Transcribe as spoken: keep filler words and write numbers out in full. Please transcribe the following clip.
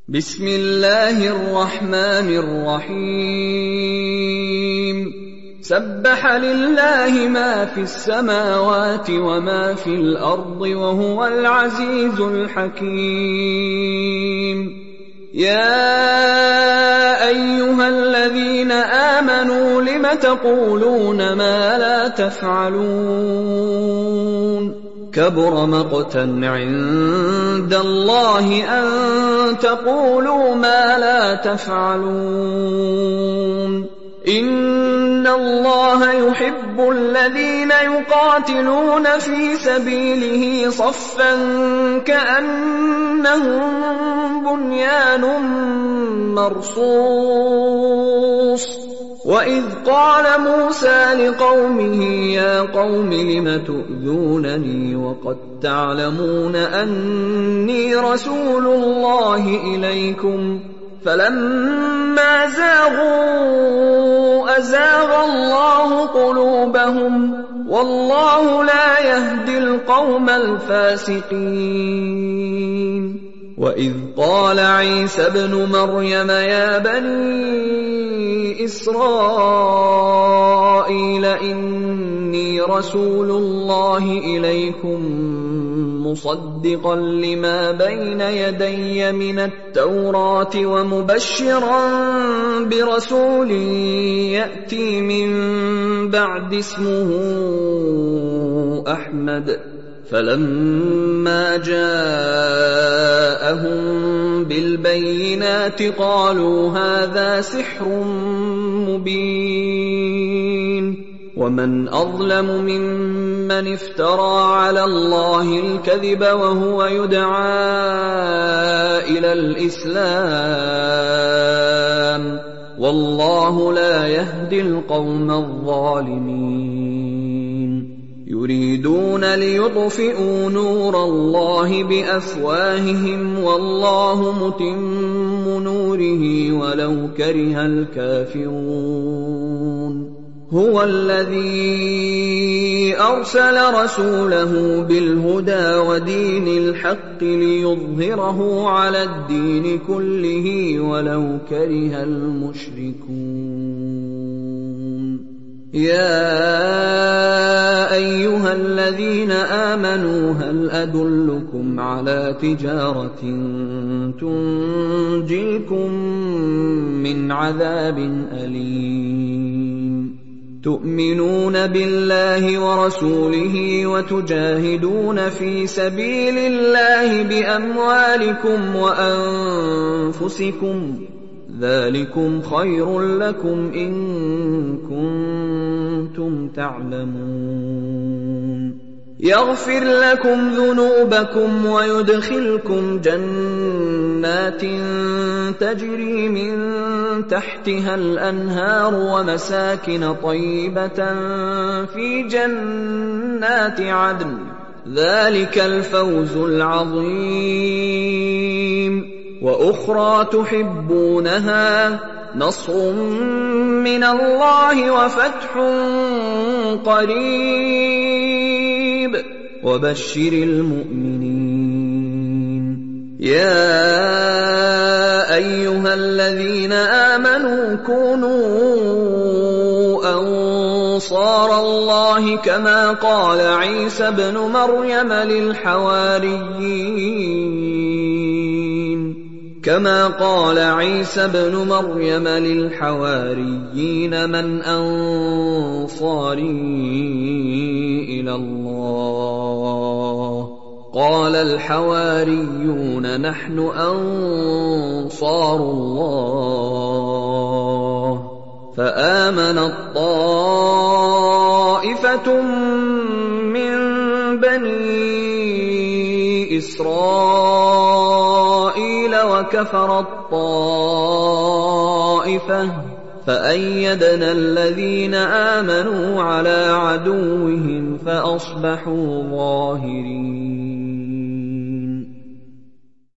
بسم الله الرحمن الرحيم سبح لله ما في السماوات وما في الأرض وهو العزيز الحكيم يا أيها الذين آمنوا لم تقولون ما لا تفعلون كبر مقتا عند الله أن تقولوا ما لا تفعلون إن الله يحب الذين يقاتلون في سبيله صفا كأنهم بنيان مرصوص وإذ قال موسى لقومه يا قوم لم تؤذونني وقد تعلمون أني رسول الله إليكم فلما زاغوا أزاغ الله قلوبهم والله لا يهدي القوم الفاسقين وإذ قال عيسى ابن مريم يا بني إسرائيل إني رسول الله إليكم مصدقا لما بين يدي من التوراة ومبشرا برسول يأتي من بعد اسمه أحمد فلما جاءهم بالبينات قالوا هذا سحر مبين ومن أظلم ممن افترى على الله الكذب وهو يدعى إلى الإسلام والله لا يهدي القوم الظالمين يريدون ليطفئوا نور الله بأفواههم والله متم نوره ولو كره الكافرون هو الذي أرسل رسوله بالهدى ودين الحق ليظهره على الدين كله ولو كره المشركون يا أيها الذين آمنوا هل أدلكم على تجارة تنجيكم من عذاب أليم تؤمنون بالله ورسوله وتجاهدون في سبيل الله بأموالكم وأنفسكم ذلكم خير لكم إن كنتم تعلمون يغفر لكم ذنوبكم ويدخلكم جنات تجري من تحتها الأنهار ومساكن طيبة في جنات عدن ذلك الفوز العظيم وأخرى تحبونها نصر من الله وفتح قريب وبشر المؤمنين يا أيها الذين آمنوا كونوا أنصار الله كما قال عيسى ابن مريم للحواريين كما قال عيسى ابن مريم للحواريين من أنصاري إلى الله قال الحواريون نحن أنصار الله فآمنت طائفة من بني إسرائيل وكفرت طائفة فأيدنا الذين آمنوا على عدوهم فأصبحوا ظاهرين